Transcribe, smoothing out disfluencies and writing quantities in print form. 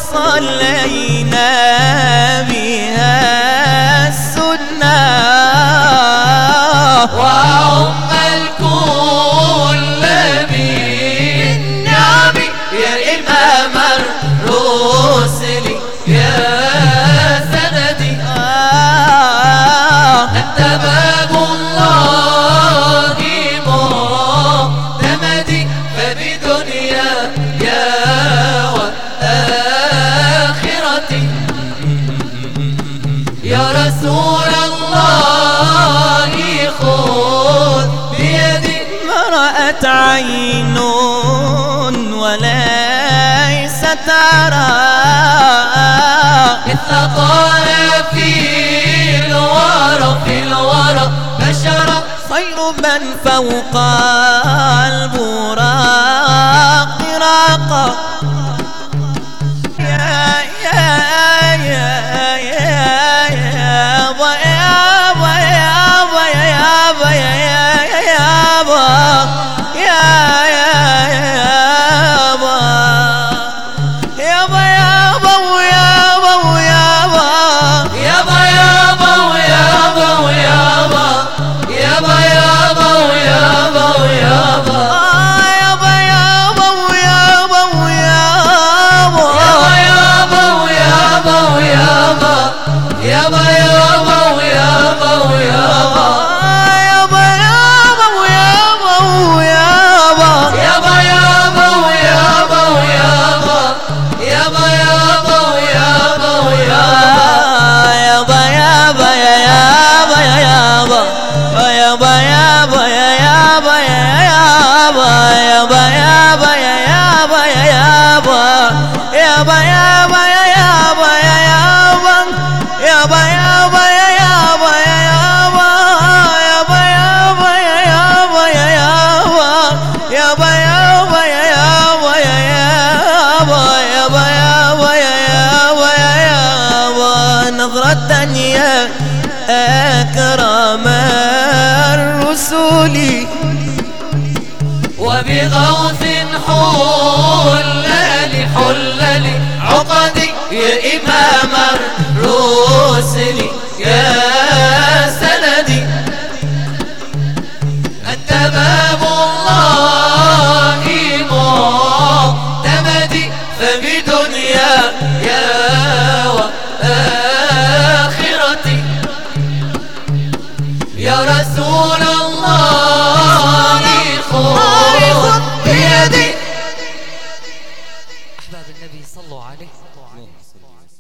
صلينا بها السنة وأم الكل بالنعم يا إمام الرسل يا سندي أنت باب الله معتمدي فبدنيا يا وآخرتي يا رسول الله خذ بيدي ما رأت عين وليست ترى مثل طه في الورى بشرا خير من فوق البراق راقا نظرة يا أكرم الرسل وبغوث حلل عقدي يا إمام الرسل يا سندي أنت باب الله معتمدي فبدنيا يا وآخرتي يا رسول الله خذ بيدي. أحباب النبي صلوا عليه.